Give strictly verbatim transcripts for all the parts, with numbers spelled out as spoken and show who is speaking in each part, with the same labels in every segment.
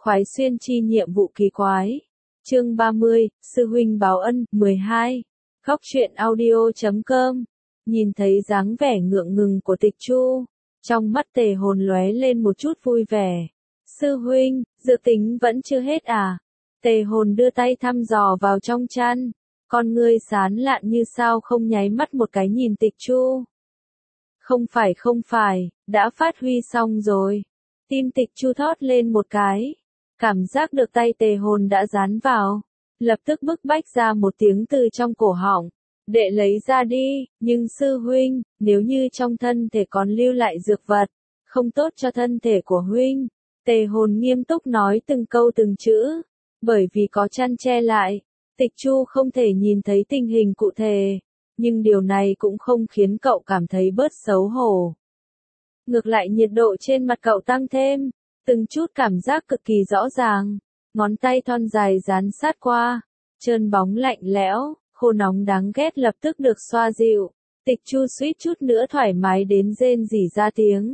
Speaker 1: khoái xuyên chi nhiệm vụ kỳ quái. Chương ba mươi, Sư huynh báo ân, mười hai. Góc truyện audio chấm com. Nhìn thấy dáng vẻ ngượng ngừng của Tịch Chu, trong mắt Tề Hồn lóe lên một chút vui vẻ. Sư huynh, dự tính vẫn chưa hết à? Tề Hồn đưa tay thăm dò vào trong chăn, con ngươi sán lạn như sao không nháy mắt một cái nhìn Tịch Chu. Không phải không phải, đã phát huy xong rồi. Tim Tịch Chu thót lên một cái, cảm giác được tay Tề Hồn đã dán vào, lập tức bức bách ra một tiếng từ trong cổ họng. Đệ lấy ra đi, nhưng sư huynh, nếu như trong thân thể còn lưu lại dược vật, không tốt cho thân thể của huynh. Tề Hồn nghiêm túc nói từng câu từng chữ, bởi vì có chăn che lại, Tịch Chu không thể nhìn thấy tình hình cụ thể, nhưng điều này cũng không khiến cậu cảm thấy bớt xấu hổ. Ngược lại nhiệt độ trên mặt cậu tăng thêm, từng chút cảm giác cực kỳ rõ ràng, ngón tay thon dài dán sát qua, trơn bóng lạnh lẽo, khô nóng đáng ghét lập tức được xoa dịu. Tịch Chu suýt chút nữa thoải mái đến rên rỉ ra tiếng.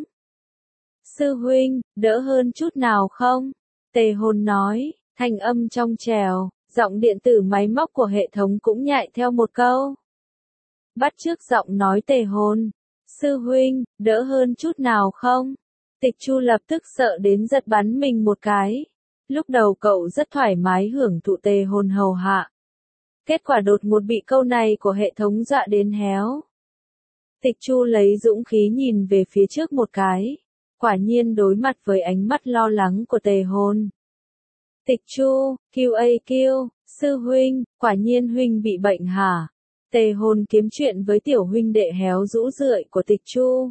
Speaker 1: Sư huynh, đỡ hơn chút nào không? Tề Hồn nói, thanh âm trong trẻo, giọng điện tử máy móc của hệ thống cũng nhại theo một câu. Bắt chước giọng nói Tề Hồn. Sư huynh, đỡ hơn chút nào không? Tịch Chu lập tức sợ đến giật bắn mình một cái. Lúc đầu cậu rất thoải mái hưởng thụ Tề Hồn hầu hạ. Kết quả đột ngột bị câu này của hệ thống dọa đến héo. Tịch Chu lấy dũng khí nhìn về phía trước một cái. Quả nhiên đối mặt với ánh mắt lo lắng của Tề Hồn. Tịch Chu, Q A Q, sư huynh, quả nhiên huynh bị bệnh hả? Tề Hồn kiếm chuyện với tiểu huynh đệ héo rũ rượi của Tịch Chu.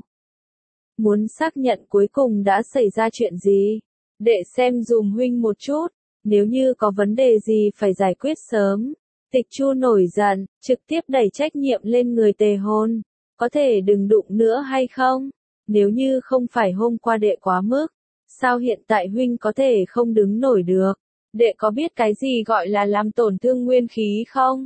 Speaker 1: Muốn xác nhận cuối cùng đã xảy ra chuyện gì? Đệ xem dùm huynh một chút, nếu như có vấn đề gì phải giải quyết sớm. Tịch Chu nổi giận, trực tiếp đẩy trách nhiệm lên người Tề Hồn. Có thể đừng đụng nữa hay không? Nếu như không phải hôm qua đệ quá mức, sao hiện tại huynh có thể không đứng nổi được? Đệ có biết cái gì gọi là làm tổn thương nguyên khí không?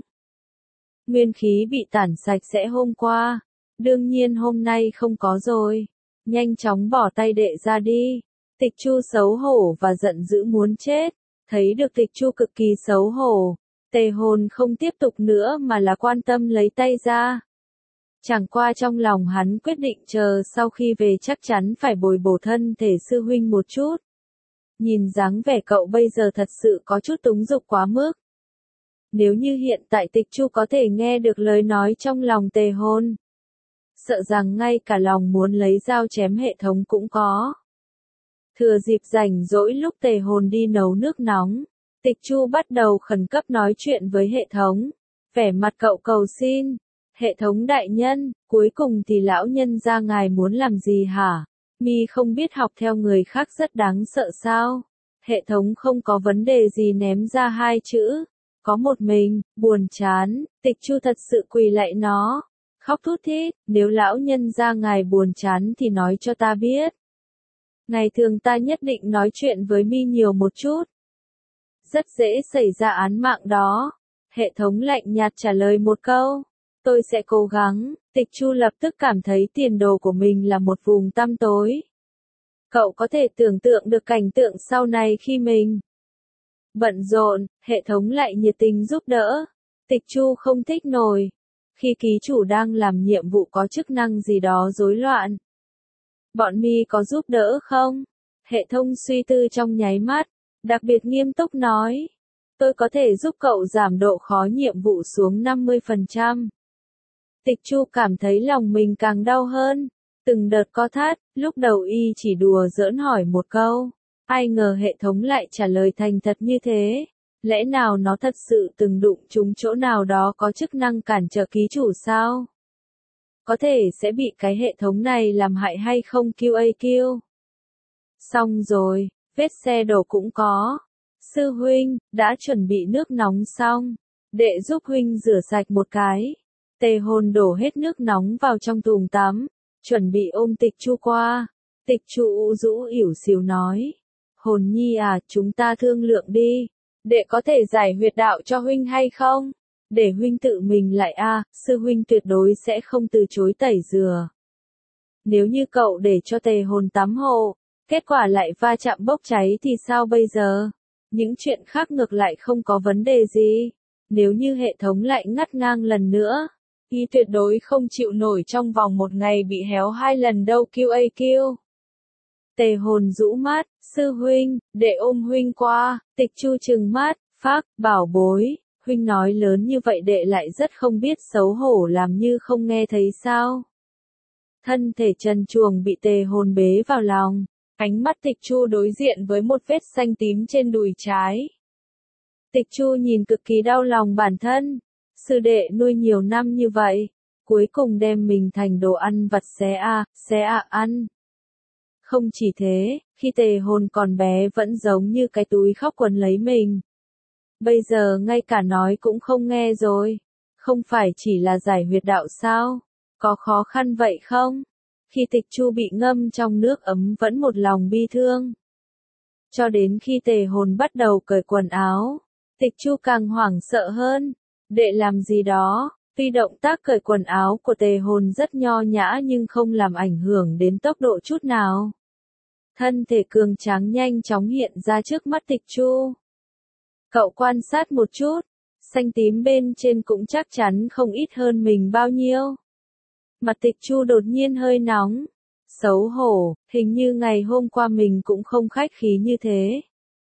Speaker 1: Nguyên khí bị tản sạch sẽ hôm qua, đương nhiên hôm nay không có rồi. Nhanh chóng bỏ tay đệ ra đi. Tịch Chu xấu hổ và giận dữ muốn chết. Thấy được Tịch Chu cực kỳ xấu hổ, Tề Hồn không tiếp tục nữa mà là quan tâm lấy tay ra. Chẳng qua trong lòng hắn quyết định chờ sau khi về chắc chắn phải bồi bổ thân thể sư huynh một chút. Nhìn dáng vẻ cậu bây giờ thật sự có chút túng dục quá mức. Nếu như hiện tại Tịch Chu có thể nghe được lời nói trong lòng Tề Hồn, sợ rằng ngay cả lòng muốn lấy dao chém hệ thống cũng có. Thừa dịp rảnh rỗi lúc Tề Hồn đi nấu nước nóng, Tịch Chu bắt đầu khẩn cấp nói chuyện với hệ thống. Vẻ mặt cậu cầu xin. Hệ thống đại nhân, cuối cùng thì lão nhân gia ngài muốn làm gì hả? Mi không biết học theo người khác rất đáng sợ sao? Hệ thống không có vấn đề gì ném ra hai chữ. Có một mình, buồn chán. Tịch Chu thật sự quỳ lạy nó. Khóc thút thít, nếu lão nhân gia ngài buồn chán thì nói cho ta biết. Ngày thường ta nhất định nói chuyện với Mi nhiều một chút. Rất dễ xảy ra án mạng đó. Hệ thống lạnh nhạt trả lời một câu. Tôi sẽ cố gắng. Tịch Chu lập tức cảm thấy tiền đồ của mình là một vùng tăm tối. Cậu có thể tưởng tượng được cảnh tượng sau này khi mình bận rộn, hệ thống lại nhiệt tình giúp đỡ. Tịch Chu không thích nổi. Khi ký chủ đang làm nhiệm vụ có chức năng gì đó rối loạn. Bọn mi có giúp đỡ không? Hệ thống suy tư trong nháy mắt, đặc biệt nghiêm túc nói. Tôi có thể giúp cậu giảm độ khó nhiệm vụ xuống năm mươi phần trăm. Tịch Chu cảm thấy lòng mình càng đau hơn. Từng đợt co thắt, lúc đầu y chỉ đùa giỡn hỏi một câu. Ai ngờ hệ thống lại trả lời thành thật như thế. Lẽ nào nó thật sự từng đụng trúng chỗ nào đó có chức năng cản trở ký chủ sao? Có thể sẽ bị cái hệ thống này làm hại hay không Q A Q? Xong rồi, vết xe đổ cũng có. Sư huynh, đã chuẩn bị nước nóng xong. Đệ giúp huynh rửa sạch một cái. Tề Hồn đổ hết nước nóng vào trong thùng tắm, chuẩn bị ôm Tịch Chu qua. Tịch Chu u rũ ỉu xìu nói. Hồn nhi à, chúng ta thương lượng đi. Đệ có thể giải huyệt đạo cho huynh hay không? Để huynh tự mình lại a, à, sư huynh tuyệt đối sẽ không từ chối tẩy rửa. Nếu như cậu để cho Tề Hồn tắm hộ, Kết quả lại va chạm bốc cháy thì sao bây giờ? Những chuyện khác ngược lại không có vấn đề gì. Nếu như hệ thống lại ngắt ngang lần nữa, y tuyệt đối không chịu nổi trong vòng một ngày bị héo hai lần đâu quy a quy. Tề Hồn rũ mắt, sư huynh, đệ ôm huynh qua, Tịch Chu trừng mắt, phác, bảo bối, huynh nói lớn như vậy đệ lại rất không biết xấu hổ làm như không nghe thấy sao. Thân thể trần truồng bị Tề Hồn bế vào lòng, ánh mắt Tịch Chu đối diện với một vết xanh tím trên đùi trái. Tịch Chu nhìn cực kỳ đau lòng bản thân, sư đệ nuôi nhiều năm như vậy, cuối cùng đem mình thành đồ ăn vặt xé a, xé a ăn. Không chỉ thế, khi Tề Hồn còn bé vẫn giống như cái túi khóc quấn lấy mình. Bây giờ ngay cả nói cũng không nghe rồi. Không phải chỉ là giải huyệt đạo sao? Có khó khăn vậy không? Khi Tịch Chu bị ngâm trong nước ấm vẫn một lòng bi thương. Cho đến khi Tề Hồn bắt đầu cởi quần áo, Tịch Chu càng hoảng sợ hơn. Đệ làm gì đó? Tuy động tác cởi quần áo của Tề Hồn rất nho nhã nhưng không làm ảnh hưởng đến tốc độ chút nào. Thân thể cường tráng nhanh chóng hiện ra trước mắt Tịch Chu. Cậu quan sát một chút, xanh tím bên trên cũng chắc chắn không ít hơn mình bao nhiêu. Mặt Tịch Chu đột nhiên hơi nóng, xấu hổ, hình như ngày hôm qua mình cũng không khách khí như thế.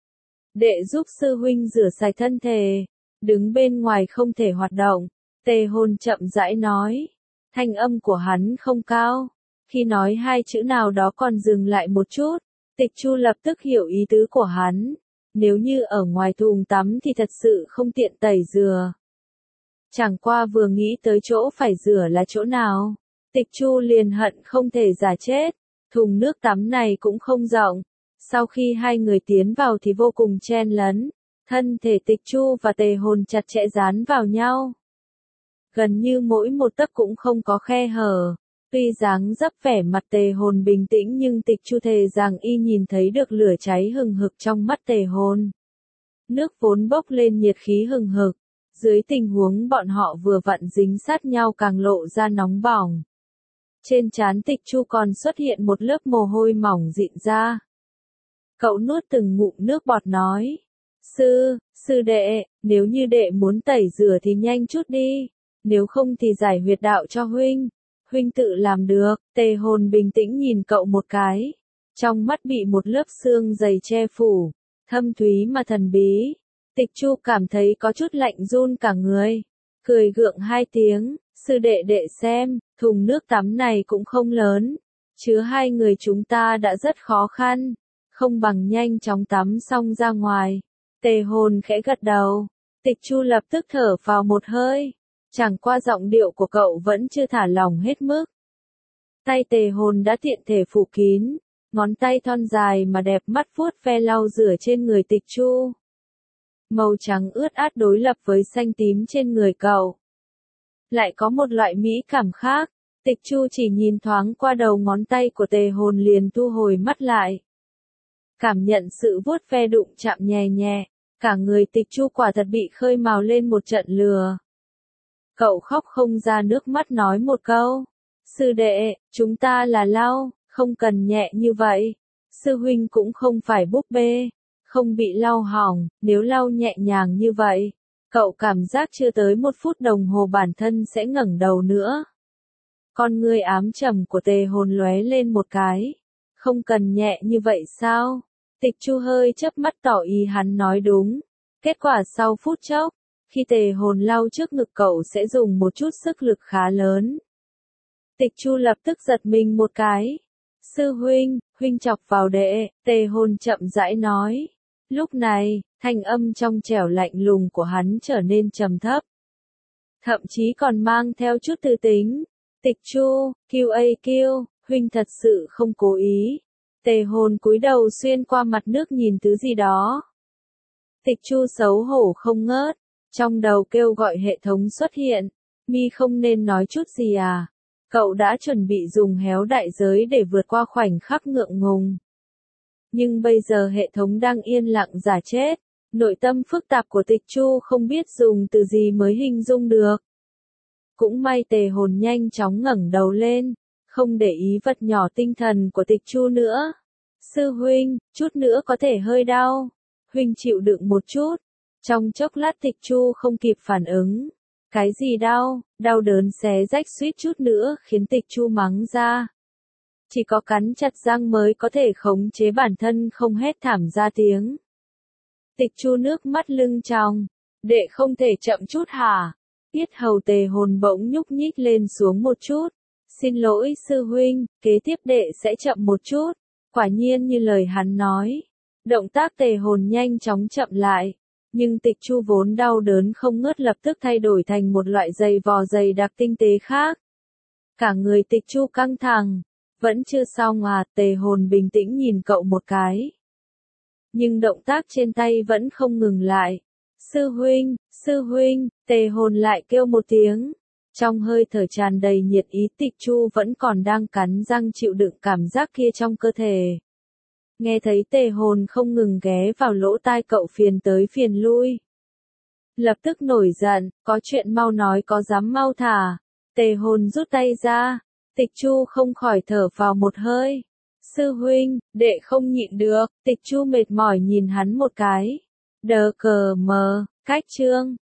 Speaker 1: Đệ giúp sư huynh rửa sạch thân thể, đứng bên ngoài không thể hoạt động, Tề Hồn chậm rãi nói. Thanh âm của hắn không cao, khi nói hai chữ nào đó còn dừng lại một chút, Tịch Chu lập tức hiểu ý tứ của hắn. Nếu như ở ngoài thùng tắm thì thật sự không tiện tẩy rửa. Chẳng qua vừa nghĩ tới chỗ phải rửa là chỗ nào, Tịch Chu liền hận không thể giả chết. Thùng nước tắm này cũng không rộng. Sau khi hai người tiến vào thì vô cùng chen lấn. Thân thể Tịch Chu và Tề Hồn chặt chẽ dán vào nhau. Gần như mỗi một tấc cũng không có khe hở. Tuy dáng dấp vẻ mặt Tề Hồn bình tĩnh nhưng Tịch Chu thề rằng y nhìn thấy được lửa cháy hừng hực trong mắt Tề Hồn. Nước vốn bốc lên nhiệt khí hừng hực, dưới tình huống bọn họ vừa vặn dính sát nhau càng lộ ra nóng bỏng. Trên trán Tịch Chu còn xuất hiện một lớp mồ hôi mỏng dịn ra. Cậu nuốt từng ngụm nước bọt nói. Sư, sư đệ, nếu như đệ muốn tẩy rửa thì nhanh chút đi, nếu không thì giải huyệt đạo cho huynh. Huynh tự làm được. Tề Hồn bình tĩnh nhìn cậu một cái. Trong mắt bị một lớp sương dày che phủ, thâm thúy mà thần bí. Tịch Chu cảm thấy có chút lạnh run cả người. Cười gượng hai tiếng, sư đệ đệ xem, thùng nước tắm này cũng không lớn. Chứa hai người chúng ta đã rất khó khăn. Không bằng nhanh chóng tắm xong ra ngoài. Tề Hồn khẽ gật đầu. Tịch Chu lập tức thở vào một hơi. Chẳng qua giọng điệu của cậu vẫn chưa thả lỏng hết mức. Tay Tề Hồn đã tiện thể phủ kín, ngón tay thon dài mà đẹp mắt vuốt ve lau rửa trên người Tịch Chu. Màu trắng ướt át đối lập với xanh tím trên người cậu. Lại có một loại mỹ cảm khác, Tịch Chu chỉ nhìn thoáng qua đầu ngón tay của Tề Hồn liền thu hồi mắt lại. Cảm nhận sự vuốt ve đụng chạm nhẹ nhẹ, cả người Tịch Chu quả thật bị khơi mào lên một trận lừa. Cậu khóc không ra nước mắt nói một câu. Sư đệ, chúng ta là lau, không cần nhẹ như vậy. Sư huynh cũng không phải búp bê, không bị lau hỏng, nếu lau nhẹ nhàng như vậy. Cậu cảm giác chưa tới một phút đồng hồ bản thân sẽ ngẩng đầu nữa. Con ngươi ám trầm của Tề Hồn lóe lên một cái. Không cần nhẹ như vậy sao? Tịch Chu hơi chớp mắt tỏ ý hắn nói đúng. Kết quả sau phút chốc, khi Tề Hồn lau trước ngực cậu sẽ dùng một chút sức lực khá lớn. Tịch Chu lập tức giật mình một cái. Sư huynh, huynh chọc vào đệ, Tề Hồn chậm rãi nói. Lúc này, thanh âm trong trẻo lạnh lùng của hắn trở nên trầm thấp. Thậm chí còn mang theo chút tư tính. Tịch Chu, quy a quy, huynh thật sự không cố ý. Tề Hồn cúi đầu xuyên qua mặt nước nhìn thứ gì đó. Tịch Chu xấu hổ không ngớt. Trong đầu kêu gọi hệ thống xuất hiện, mi không nên nói chút gì à? Cậu đã chuẩn bị dùng héo đại giới để vượt qua khoảnh khắc ngượng ngùng. Nhưng bây giờ hệ thống đang yên lặng giả chết, nội tâm phức tạp của Tịch Chu không biết dùng từ gì mới hình dung được. Cũng may Tề Hồn nhanh chóng ngẩng đầu lên, không để ý vật nhỏ tinh thần của Tịch Chu nữa. Sư huynh, chút nữa có thể hơi đau. Huynh chịu đựng một chút. Trong chốc lát Tịch Chu không kịp phản ứng. Cái gì đau, đau đớn xé rách suýt chút nữa khiến Tịch Chu mắng ra. Chỉ có cắn chặt răng mới có thể khống chế bản thân không hét thảm ra tiếng. Tịch Chu nước mắt lưng tròng. Đệ không thể chậm chút hả? Yết hầu Tề Hồn bỗng nhúc nhích lên xuống một chút. Xin lỗi sư huynh, kế tiếp đệ sẽ chậm một chút. Quả nhiên như lời hắn nói. Động tác Tề Hồn nhanh chóng chậm lại. Nhưng Tịch Chu vốn đau đớn không ngớt lập tức thay đổi thành một loại giày vò dày đặc tinh tế khác. Cả người Tịch Chu căng thẳng. Vẫn chưa xong à, Tề Hồn bình tĩnh nhìn cậu một cái. Nhưng động tác trên tay vẫn không ngừng lại. Sư huynh, sư huynh, Tề Hồn lại kêu một tiếng. Trong hơi thở tràn đầy nhiệt ý Tịch Chu vẫn còn đang cắn răng chịu đựng cảm giác kia trong cơ thể. Nghe thấy Tề Hồn không ngừng ghé vào lỗ tai cậu phiền tới phiền lui. Lập tức nổi giận, có chuyện mau nói có dám mau thả. Tề Hồn rút tay ra. Tịch Chu không khỏi thở vào một hơi. Sư huynh, đệ không nhịn được. Tịch Chu mệt mỏi nhìn hắn một cái. Đờ cờ mờ, cách chương.